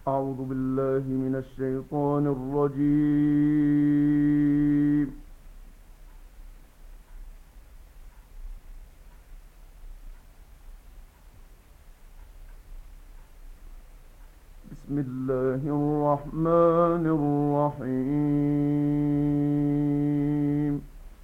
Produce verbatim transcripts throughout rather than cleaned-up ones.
أعوذ بالله من الشيطان الرجيم. بسم الله الرحمن الرحيم.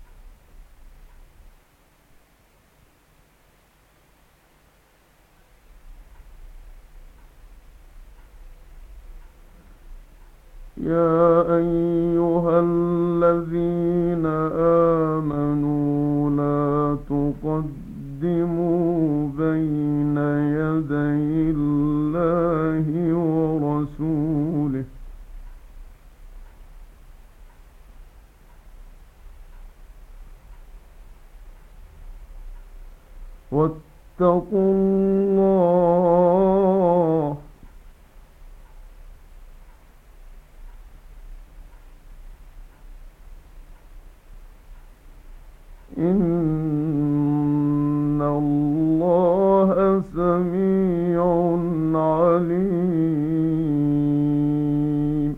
يا أيها الذين آمنوا لا تقدموا بين يدي الله ورسوله واتقوا الله إن الله سميع عليم.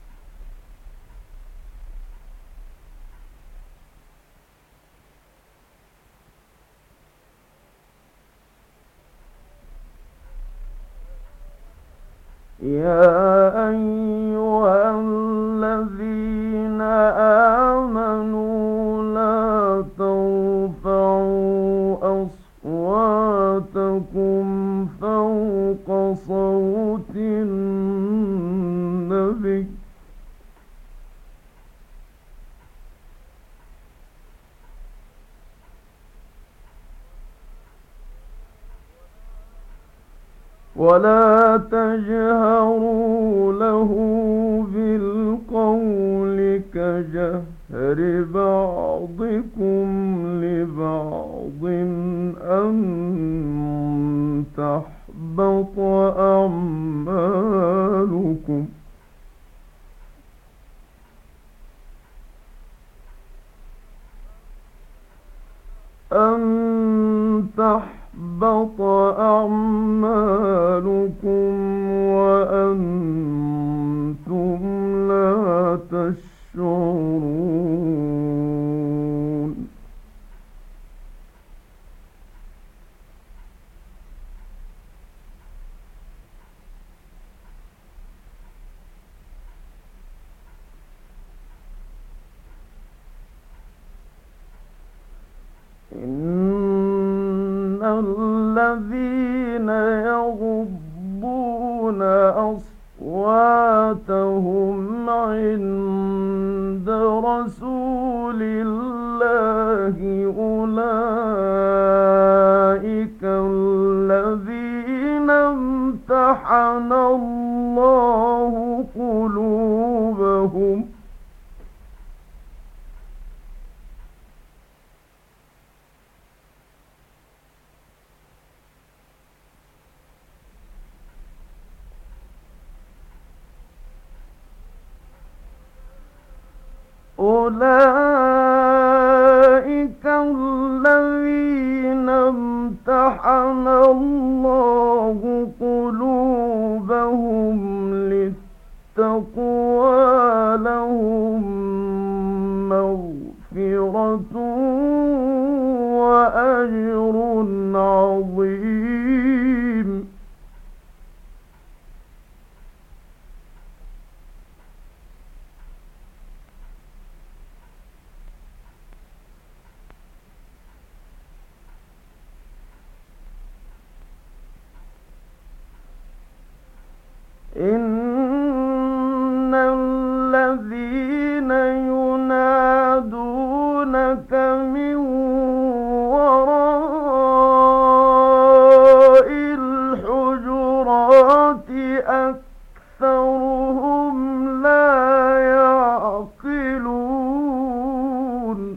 يا أيها الذين آمنوا لا ترفعوا أصواتكم فوق صوت النبي ولا تجهروا له بالقول كجهر بعضكم لبعض أن تحبط أعمالكم أن تحبط أعمالكم وأنتم لا تشعرون. إن الذين يغضون أصواتهم عند رسول الله أولئك الذين امتحن الله قلوبهم أولئك الذين امتحن الله قلوبهم للتقوى لهم مغفرة وأجر عظيم. إن الذين ينادونك من وراء الحجرات أكثرهم لا يعقلون.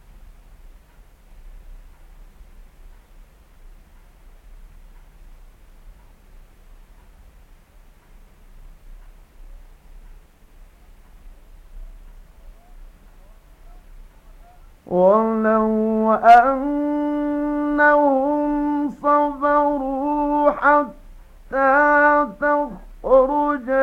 ولو أنهم صبروا حتى تخرج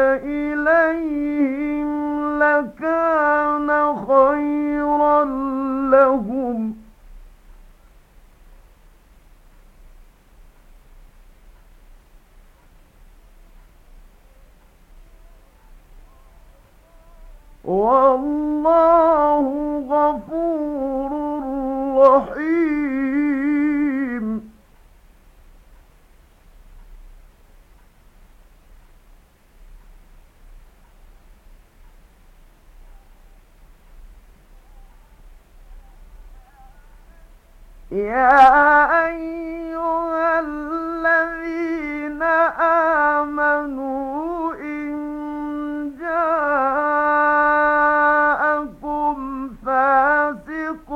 والله غفور رحيم. يا أيها الذين آمنوا إن جاءكم فاسق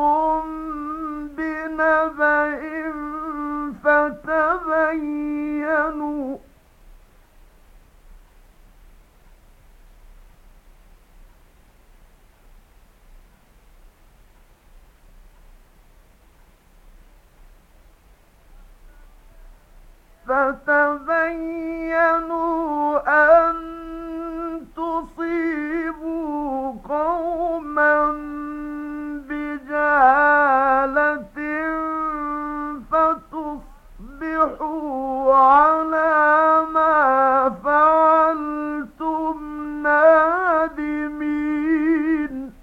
بنبأ فتبينوا فتبينوا أن تصيبوا قوما بجهالة فتصبحوا على ما فعلتم نادمين.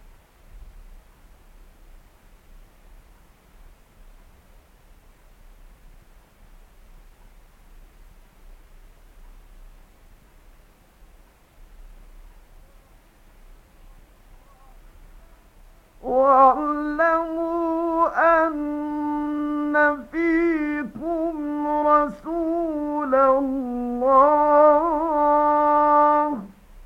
واعلموا أن فيكم رسول الله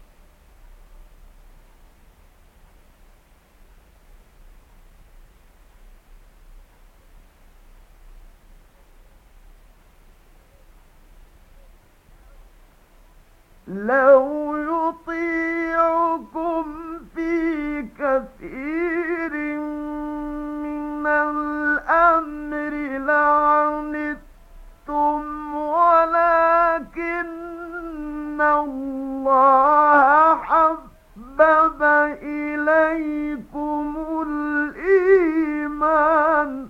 لو يطيعكم في كثير من الأمر لعنتم ولكن الله حبب إليكم الإيمان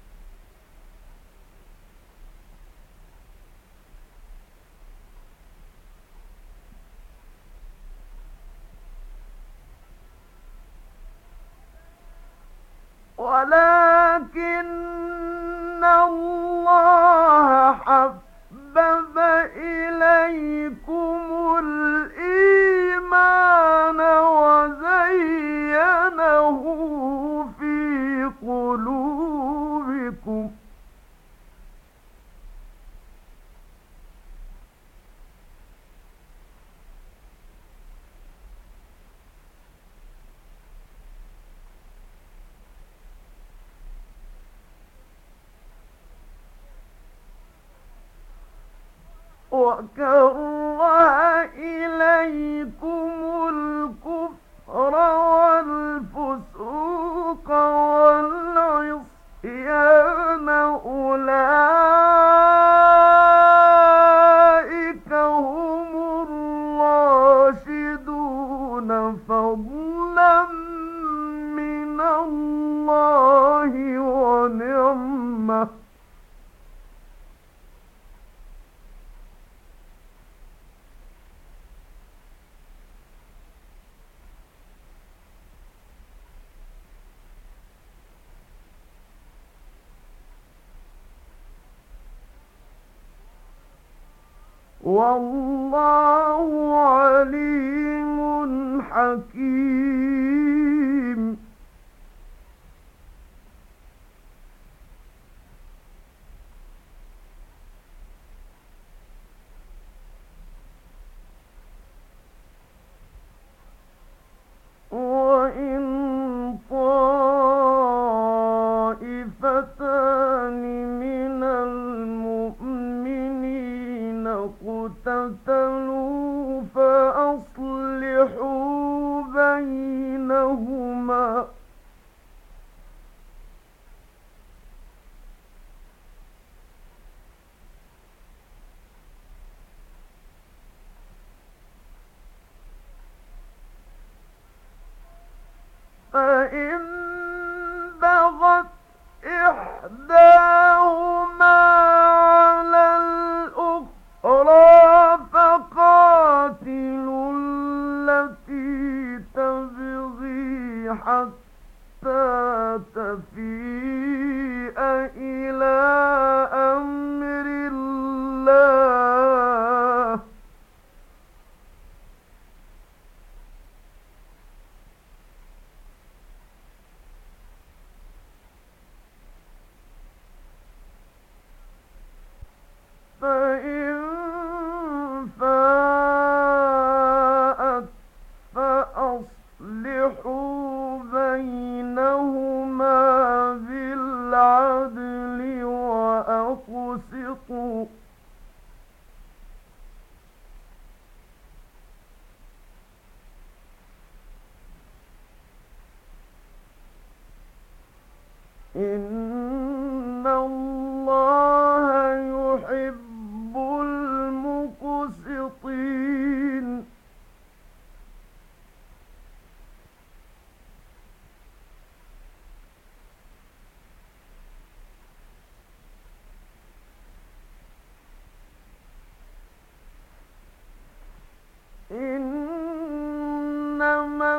ولكن الله حبب إليكم الإيمان وزينه في قلوبكم وكره إليكم الكفر والفسوق والعصيان أولئك هم الراشدون فضلا من الله ونعمة والله عليم حكيم. وإن طائفتان من المؤمنين اقتتلوا فأصلحوا بينهما فإن بغت إحداهما على الأخرى فقاتلوا التي تبغي إن الله يحب المقسطين إنما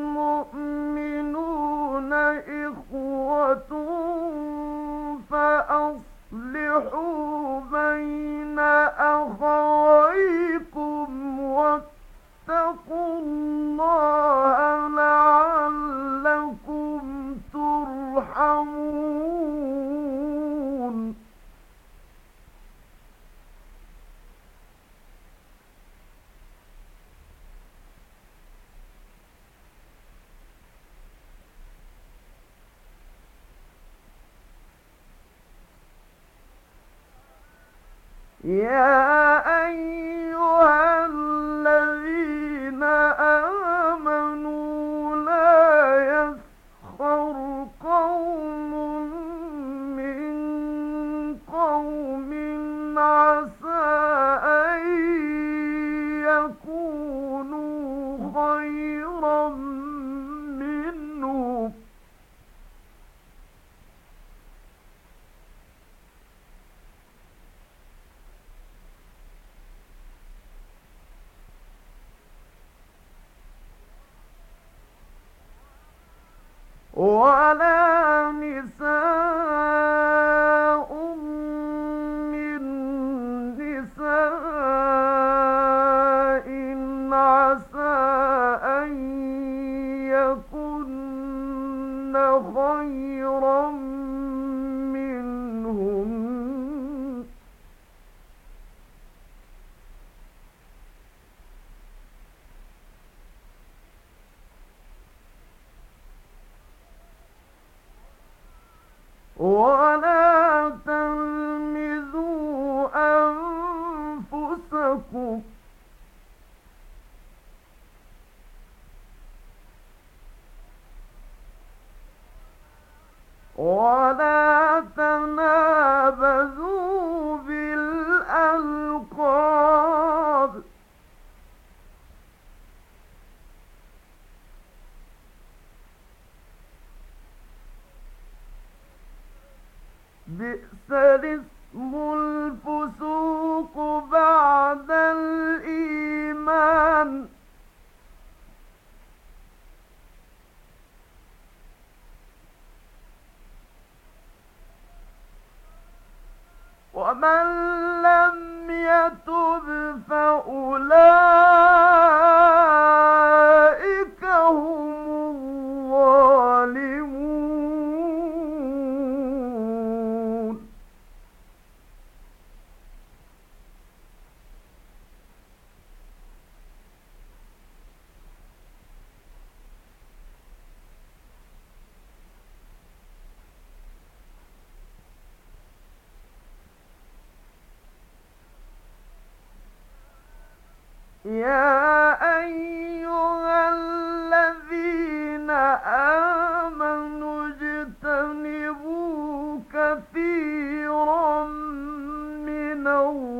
المؤمنون إخوة فأصلحوا بين أخويكم واتقوا الله لعلكم ترحمون يا أيها الذين آمنوا لا يسخر قوم من قوم عسى أن يكونوا خيرا منهم ولا نساء من نساء عسى أن يكن خيرا منهن ولا تلمزوا أنفسكم ولا تنابزوا بالألقاب بئس الاسم الفسوق بعد الإيمان ومن لم يتب فأولئك هم الظالمون يا أيها الذين آمنوا اجتنبوا كثيرا من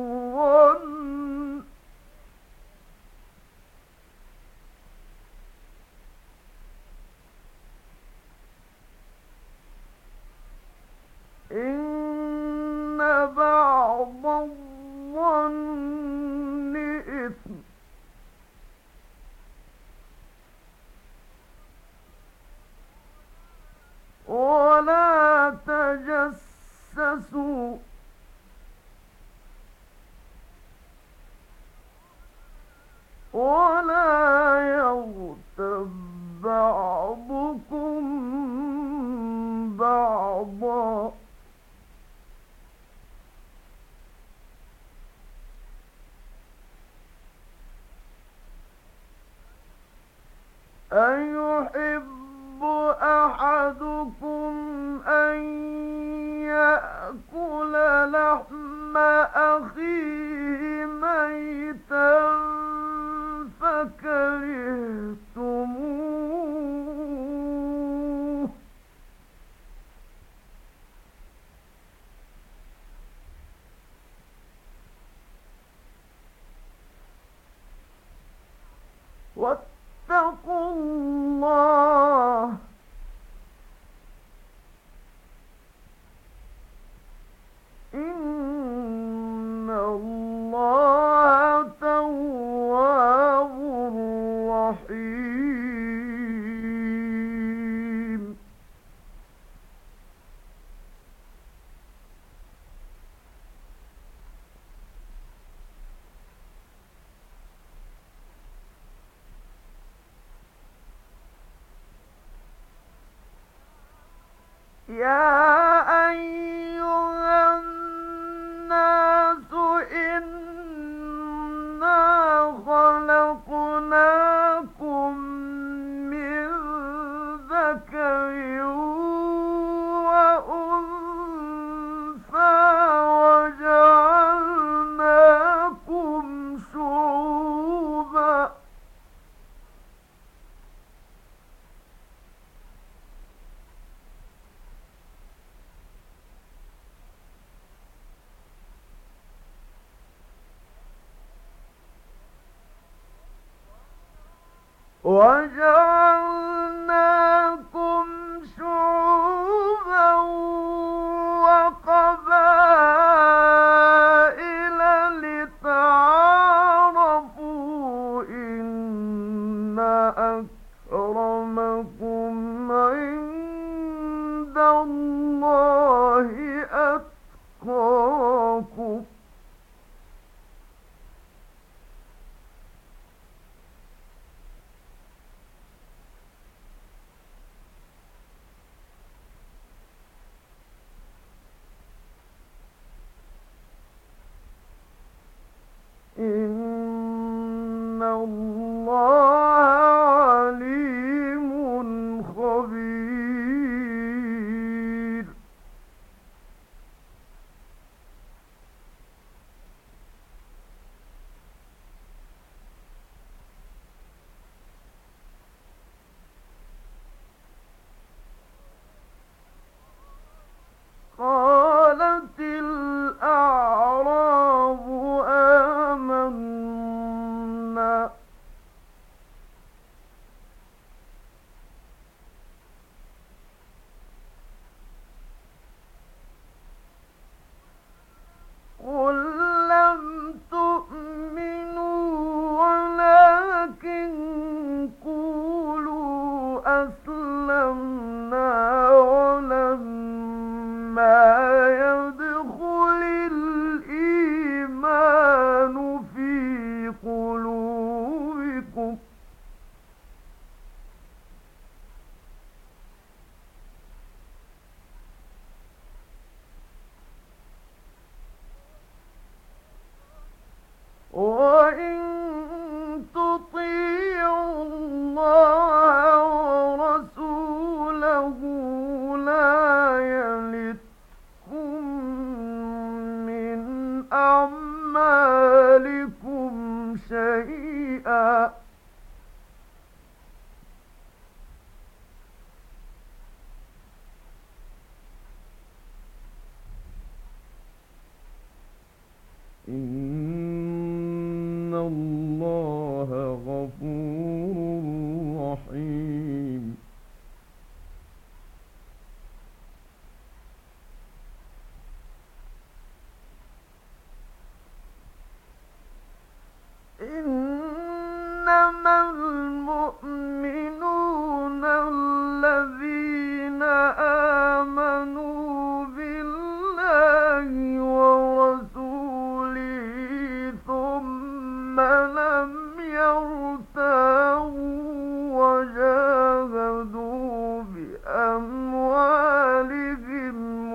الظن إن بعض الظن إثم ولا تجسسوا ولا يغتب بعضكم بعضا أيحب أحدكم أن يأكل لحم أخيه ميتا فكرهتموه. يا أيها الناس إنا خلقناكم من ذكر وأنثى وجعلناكم شعوبا وجعلناكم شعوبا وقبائل لتعارفوا إن أكرمكم عند الله أتقاكم إن الله عليم خبير قالت الأعراب آمنا قل لم تؤمنوا ولكن قولوا أسلمنا ولما يدخل الإيمان في قلوبكم وإن تطيعوا الله ورسوله لا يلتكم من أعمالكم شيئا إن الله غفور رحيم إنما المؤمنون الذين آمنوا بالله ورسوله ثم لم يرتابوا وجاهدوا بأموالهم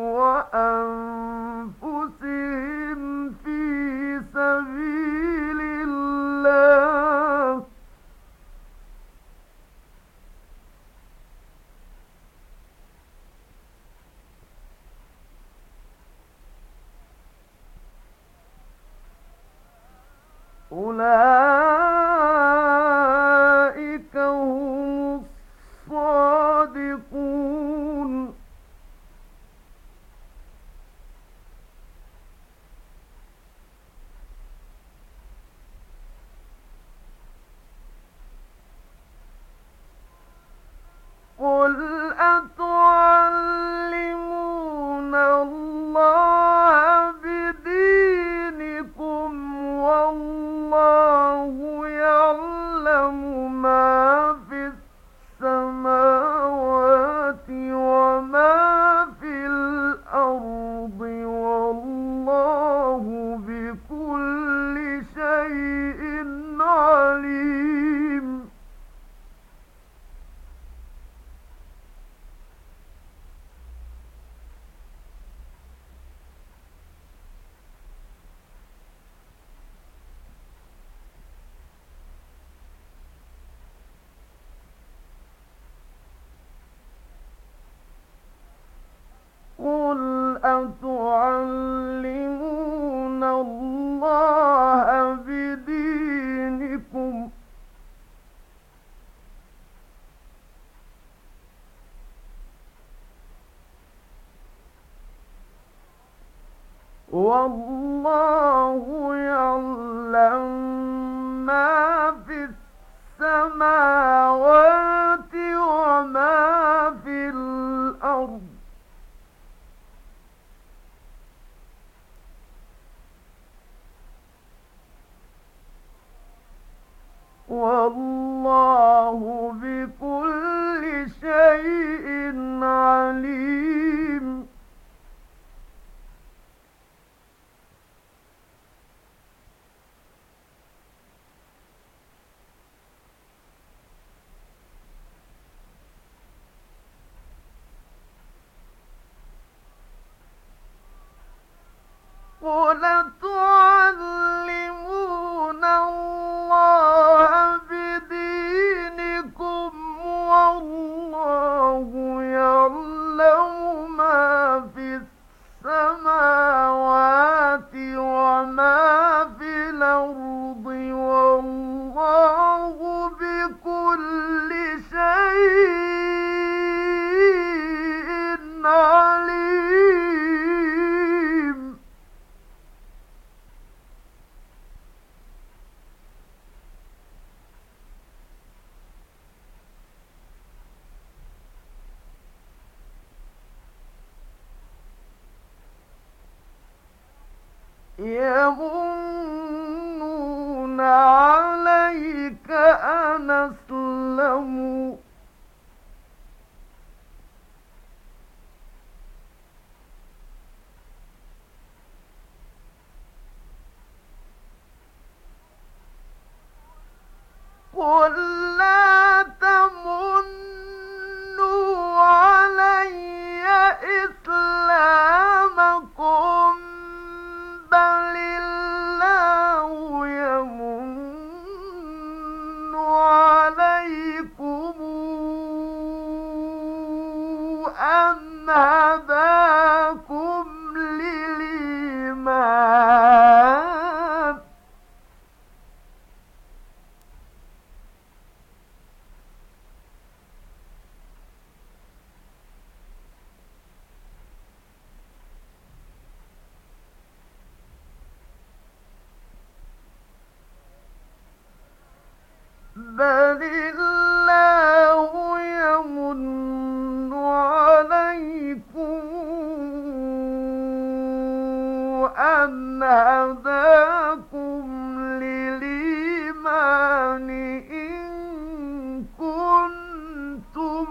وأنفسهم في سبيل الله أولئك هم الصادقون قل أتعلمون الله بدينكم والله يعلم ما في السماوات وما في الأرض والله بكل شيء عليم والله يعلم ما في السماوات وما في الأرض والله بكل شيء عليم. قل تعلمون الله بدينكم والله يعلم ما في السماوات وما في الأرض والله بكل شيء عليم. يمنون عليك أن أسلموا قل لا تمنوا علي إسلامكم بل الله يمن عليكم أن هداكم للإيمان بل الله يمن عليكم أن هداكم للإيمان إن كنتم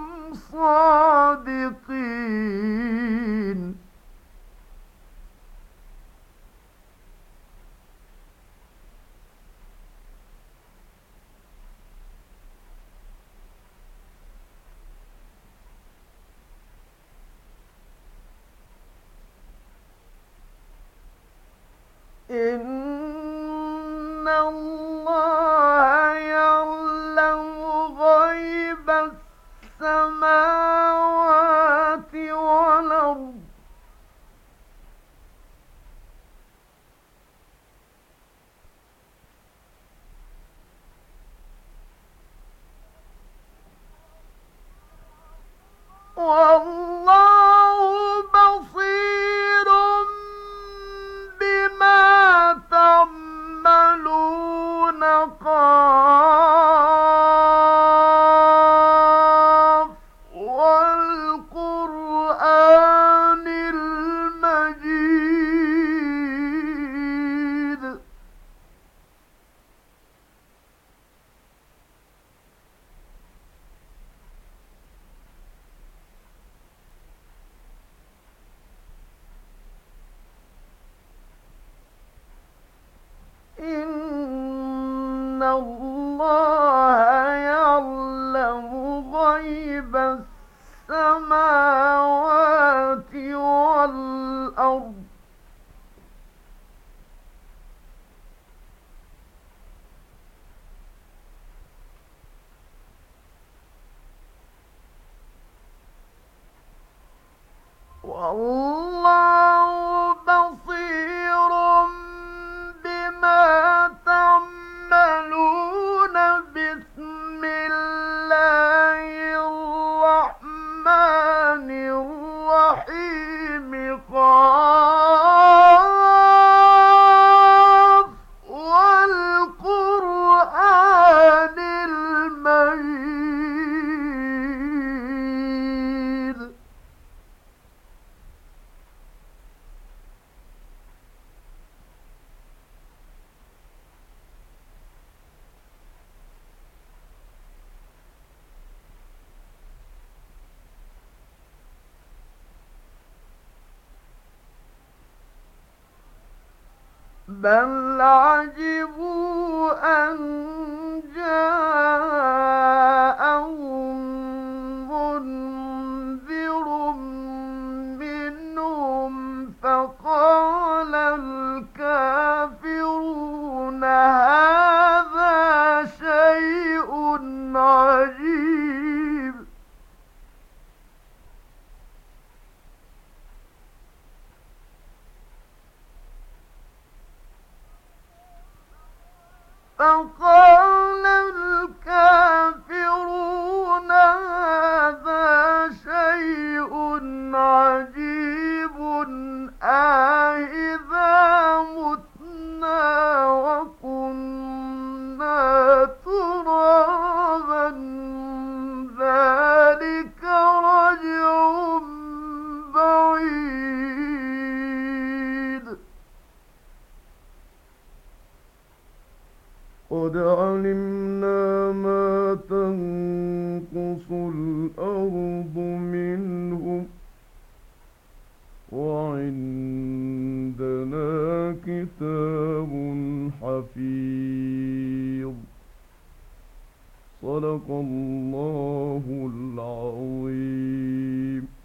صادقين. إن الله يعلم غيب السماوات والأرض والله بصير بما تعملون قاف والقرآن المجيد إن الله يعلم غيب السماوات والأرض والله بصير بما تعملون. بسم الله الرحمن الرحيم قاف بل عجبوا أن جاءهم منذر منهم فقال الكافرون هذا شيء عجيب. فقال الكافرون هذا شيء عجيب أإذا متنا وكنا ترابا ذلك رجع بعيد. قد علمنا ما تنقص الأرض منهم وعندنا كتاب حفيظ. صدق الله العظيم.